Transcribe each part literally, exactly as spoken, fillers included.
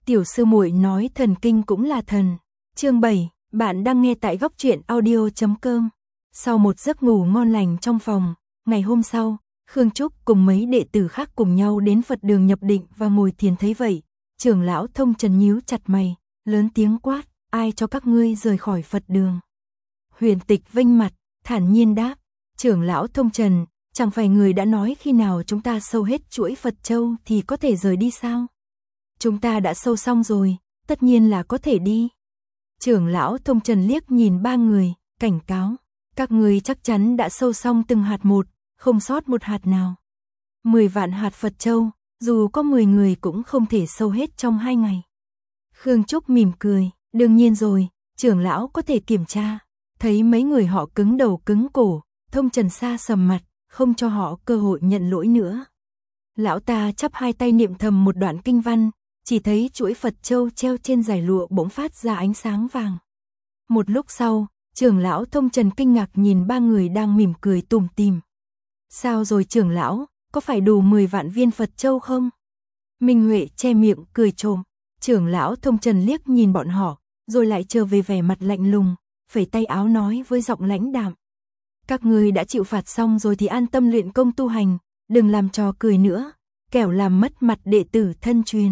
Tiểu sư muội nói thần kinh cũng là thần. Chương bảy, bạn đang nghe tại góc truyện audio chấm com. Sau một giấc ngủ ngon lành trong phòng, ngày hôm sau, Khương Trúc cùng mấy đệ tử khác cùng nhau đến Phật đường nhập định và ngồi thiền. Thấy vậy, trưởng lão Thông Trần nhíu chặt mày, lớn tiếng quát, ai cho các ngươi rời khỏi Phật đường? Huyền Tịch vênh mặt, thản nhiên đáp, trưởng lão Thông Trần, chẳng phải người đã nói khi nào chúng ta sâu hết chuỗi Phật châu thì có thể rời đi sao? Chúng ta đã sâu xong rồi, tất nhiên là có thể đi. Trưởng lão Thông Trần liếc nhìn ba người, cảnh cáo, các người chắc chắn đã sâu xong từng hạt một, không sót một hạt nào. Mười vạn hạt Phật châu, dù có mười người cũng không thể sâu hết trong hai ngày. Khương Trúc mỉm cười, đương nhiên rồi, trưởng lão có thể kiểm tra. Thấy mấy người họ cứng đầu cứng cổ, Thông Trần xa sầm mặt, không cho họ cơ hội nhận lỗi nữa. Lão ta chắp hai tay niệm thầm một đoạn kinh văn, chỉ thấy chuỗi Phật châu treo trên dải lụa bỗng phát ra ánh sáng vàng. Một lúc sau, trưởng lão Thông Trần kinh ngạc nhìn ba người đang mỉm cười tủm tỉm. Sao rồi trưởng lão, có phải đủ mười vạn viên Phật châu không? Minh Huệ che miệng cười trộm. Trưởng lão Thông Trần liếc nhìn bọn họ, rồi lại trở về vẻ mặt lạnh lùng, phẩy tay áo nói với giọng lãnh đạm. Các ngươi đã chịu phạt xong rồi thì an tâm luyện công tu hành, đừng làm trò cười nữa, kẻo làm mất mặt đệ tử thân truyền.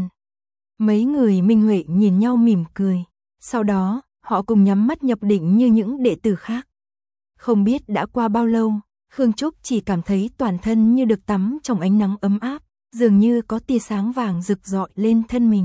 Mấy người Minh Huệ nhìn nhau mỉm cười, sau đó, họ cùng nhắm mắt nhập định như những đệ tử khác. Không biết đã qua bao lâu, Khương Trúc chỉ cảm thấy toàn thân như được tắm trong ánh nắng ấm áp, dường như có tia sáng vàng rực rọi lên thân mình.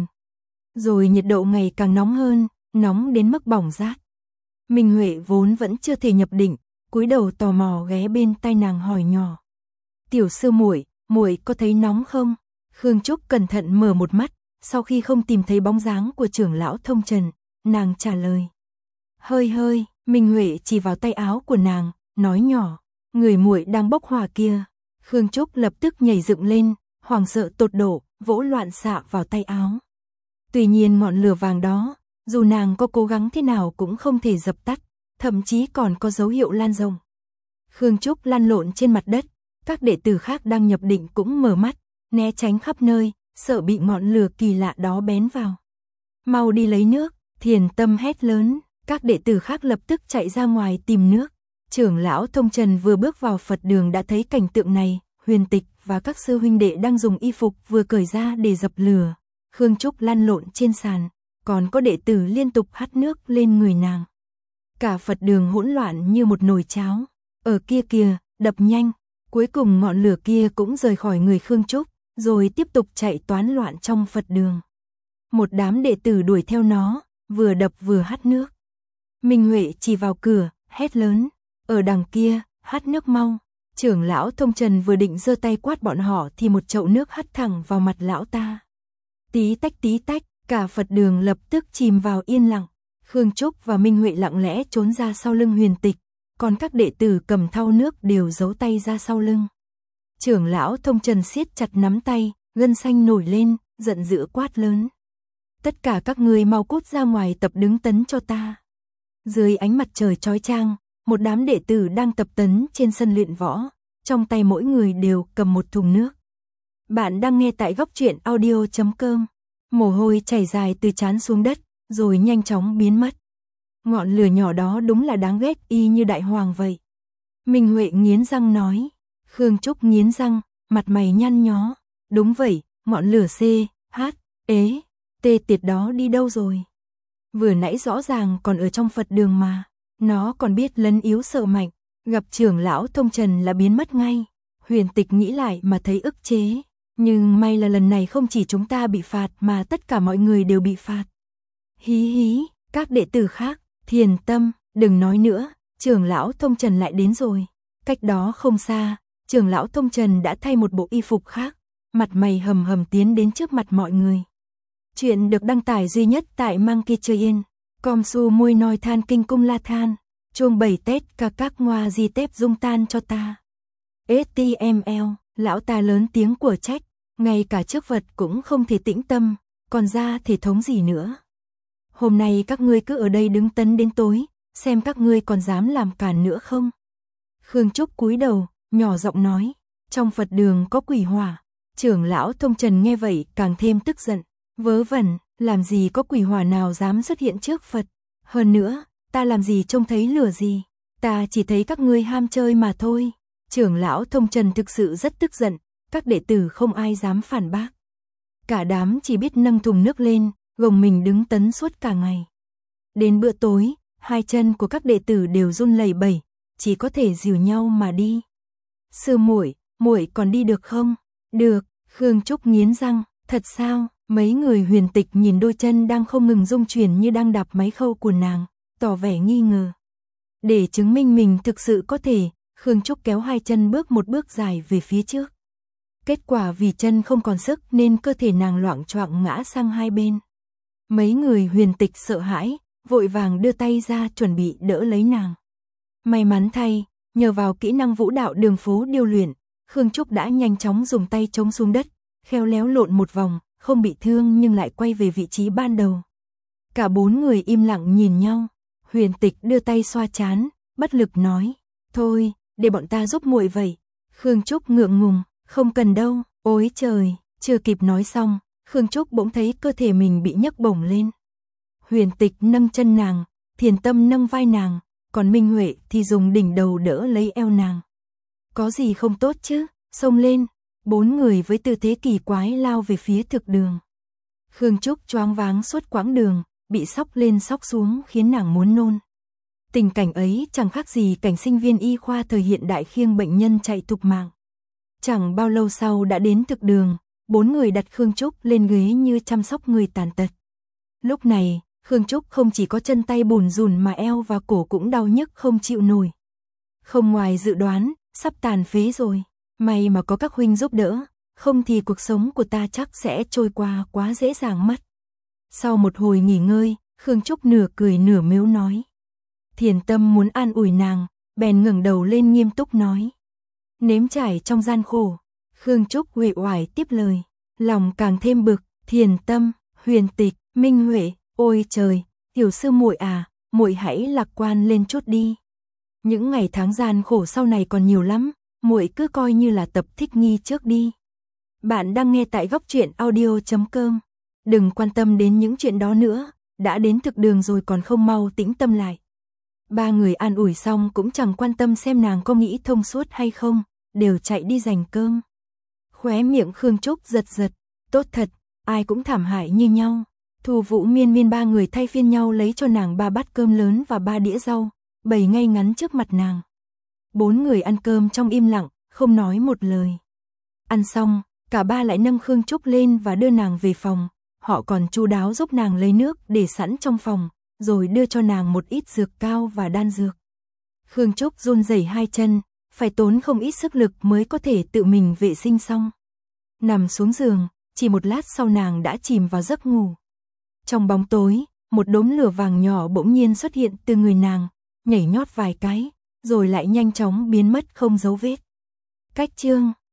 Rồi nhiệt độ ngày càng nóng hơn, nóng đến mức bỏng rát. Minh Huệ vốn vẫn chưa thể nhập định, cúi đầu tò mò ghé bên tai nàng hỏi nhỏ. Tiểu sư muội, muội có thấy nóng không? Khương Trúc cẩn thận mở một mắt, sau khi không tìm thấy bóng dáng của trưởng lão Thông Trần, nàng trả lời. Hơi hơi, Minh Huệ chỉ vào tay áo của nàng, nói nhỏ, người muội đang bốc hỏa kia. Khương Trúc lập tức nhảy dựng lên, hoảng sợ tột độ, vỗ loạn xạ vào tay áo. Tuy nhiên ngọn lửa vàng đó, dù nàng có cố gắng thế nào cũng không thể dập tắt, thậm chí còn có dấu hiệu lan rộng. Khương Trúc lăn lộn trên mặt đất, các đệ tử khác đang nhập định cũng mở mắt, né tránh khắp nơi, sợ bị ngọn lửa kỳ lạ đó bén vào. Mau đi lấy nước, Thiền Tâm hét lớn, các đệ tử khác lập tức chạy ra ngoài tìm nước. Trưởng lão Thông Trần vừa bước vào Phật đường đã thấy cảnh tượng này, Huyền Tịch và các sư huynh đệ đang dùng y phục vừa cởi ra để dập lửa. Khương Trúc lăn lộn trên sàn, còn có đệ tử liên tục hắt nước lên người nàng. Cả Phật đường hỗn loạn như một nồi cháo, ở kia kìa, đập nhanh, cuối cùng ngọn lửa kia cũng rời khỏi người Khương Trúc, rồi tiếp tục chạy toán loạn trong Phật đường. Một đám đệ tử đuổi theo nó, vừa đập vừa hắt nước. Minh Huệ chỉ vào cửa, hét lớn, ở đằng kia, hắt nước mau. Trưởng lão Thông Trần vừa định giơ tay quát bọn họ thì một chậu nước hắt thẳng vào mặt lão ta. Tí tách tí tách, cả Phật đường lập tức chìm vào yên lặng. Khương Trúc và Minh Huệ lặng lẽ trốn ra sau lưng Huyền Tịch, còn các đệ tử cầm thau nước đều giấu tay ra sau lưng. Trưởng lão Thông Trần siết chặt nắm tay, gân xanh nổi lên, giận dữ quát lớn. Tất cả các ngươi mau cút ra ngoài tập đứng tấn cho ta. Dưới ánh mặt trời chói chang, một đám đệ tử đang tập tấn trên sân luyện võ, trong tay mỗi người đều cầm một thùng nước. Bạn đang nghe tại góc truyện audio chấm com. Mồ hôi chảy dài từ trán xuống đất, rồi nhanh chóng biến mất. Ngọn lửa nhỏ đó đúng là đáng ghét y như đại hoàng vậy. Minh Huệ nghiến răng nói. Khương Trúc nghiến răng, mặt mày nhăn nhó. Đúng vậy, ngọn lửa C, H, ế, T tiệt đó đi đâu rồi? Vừa nãy rõ ràng còn ở trong Phật đường mà. Nó còn biết lấn yếu sợ mạnh, gặp trưởng lão Thông Trần là biến mất ngay. Huyền Tịch nghĩ lại mà thấy ức chế. Nhưng may là lần này không chỉ chúng ta bị phạt mà tất cả mọi người đều bị phạt. Hí hí, các đệ tử khác, Thiền Tâm, đừng nói nữa, trưởng lão Thông Trần lại đến rồi. Cách đó không xa, trưởng lão Thông Trần đã thay một bộ y phục khác, mặt mày hầm hầm tiến đến trước mặt mọi người. Chuyện được đăng tải duy nhất tại Monkey Train, com su mui nói than kinh cung la than, chuông bảy Tết ca các ngoa di tép dung tan cho ta. ét tê em lờ, lão ta lớn tiếng của trách, ngay cả trước vật cũng không thể tĩnh tâm, còn ra thể thống gì nữa. Hôm nay các ngươi cứ ở đây đứng tấn đến tối, xem các ngươi còn dám làm cản nữa không. Khương Trúc cúi đầu, nhỏ giọng nói, trong Phật đường có quỷ hỏa. Trưởng lão Thông Trần nghe vậy càng thêm tức giận, vớ vẩn, Làm gì có quỷ hỏa nào dám xuất hiện trước Phật. Hơn nữa, ta làm gì trông thấy lửa gì. Ta chỉ thấy các ngươi ham chơi mà thôi. Trưởng lão Thông Trần thực sự rất tức giận. Các đệ tử không ai dám phản bác. Cả đám chỉ biết nâng thùng nước lên, gồng mình đứng tấn suốt cả ngày. Đến bữa tối, hai chân của các đệ tử đều run lẩy bẩy, chỉ có thể dìu nhau mà đi. Sư muội, muội còn đi được không? Được, Khương Trúc nghiến răng, thật sao? Mấy người Huyền Tịch nhìn đôi chân đang không ngừng rung chuyển như đang đạp máy khâu của nàng, tỏ vẻ nghi ngờ. Để chứng minh mình thực sự có thể, Khương Trúc kéo hai chân bước một bước dài về phía trước. Kết quả vì chân không còn sức nên cơ thể nàng loạng choạng ngã sang hai bên. Mấy người Huyền Tịch sợ hãi, vội vàng đưa tay ra chuẩn bị đỡ lấy nàng. May mắn thay, nhờ vào kỹ năng vũ đạo đường phố điêu luyện, Khương Trúc đã nhanh chóng dùng tay chống xuống đất, khéo léo lộn một vòng, không bị thương nhưng lại quay về vị trí ban đầu. Cả bốn người im lặng nhìn nhau, Huyền Tịch đưa tay xoa trán, bất lực nói, thôi, để bọn ta giúp muội vậy. Khương Trúc ngượng ngùng, không cần đâu, ôi trời, chưa kịp nói xong, Khương Trúc bỗng thấy cơ thể mình bị nhấc bổng lên. Huyền Tịch nâng chân nàng, Thiền Tâm nâng vai nàng, còn Minh Huệ thì dùng đỉnh đầu đỡ lấy eo nàng. Có gì không tốt chứ, xông lên, bốn người với tư thế kỳ quái lao về phía thực đường. Khương Trúc choáng váng suốt quãng đường, bị sóc lên sóc xuống khiến nàng muốn nôn. Tình cảnh ấy chẳng khác gì cảnh sinh viên y khoa thời hiện đại khiêng bệnh nhân chạy thục mạng. Chẳng bao lâu sau đã đến thực đường, bốn người đặt Khương Trúc lên ghế như chăm sóc người tàn tật. Lúc này, Khương Trúc không chỉ có chân tay bủn rủn mà eo và cổ cũng đau nhức không chịu nổi. Không ngoài dự đoán, sắp tàn phế rồi. May mà có các huynh giúp đỡ, không thì cuộc sống của ta chắc sẽ trôi qua quá dễ dàng mất. Sau một hồi nghỉ ngơi, Khương Trúc nửa cười nửa mếu nói. Thiền Tâm muốn an ủi nàng, bèn ngẩng đầu lên nghiêm túc nói. Nếm trải trong gian khổ. Khương Trúc uể oải tiếp lời, lòng càng thêm bực. Thiền Tâm, Huyền Tịch, Minh Huệ, ôi trời, tiểu sư muội à, muội hãy lạc quan lên chút đi. Những ngày tháng gian khổ sau này còn nhiều lắm, muội cứ coi như là tập thích nghi trước đi. Bạn đang nghe tại góc truyện audio chấm com. Đừng quan tâm đến những chuyện đó nữa, đã đến thực đường rồi còn không mau tĩnh tâm lại. Ba người an ủi xong cũng chẳng quan tâm xem nàng có nghĩ thông suốt hay không, đều chạy đi giành cơm. Khóe miệng Khương Trúc giật giật, tốt thật, ai cũng thảm hại như nhau. Thu Vũ Miên Miên ba người thay phiên nhau lấy cho nàng ba bát cơm lớn và ba đĩa rau, bày ngay ngắn trước mặt nàng. Bốn người ăn cơm trong im lặng, không nói một lời. Ăn xong, cả ba lại nâng Khương Trúc lên và đưa nàng về phòng. Họ còn chu đáo giúp nàng lấy nước để sẵn trong phòng, rồi đưa cho nàng một ít dược cao và đan dược. Khương Trúc run rẩy hai chân, phải tốn không ít sức lực mới có thể tự mình vệ sinh xong. Nằm xuống giường, chỉ một lát sau nàng đã chìm vào giấc ngủ. Trong bóng tối, một đốm lửa vàng nhỏ bỗng nhiên xuất hiện từ người nàng, nhảy nhót vài cái, rồi lại nhanh chóng biến mất không dấu vết. Cách chương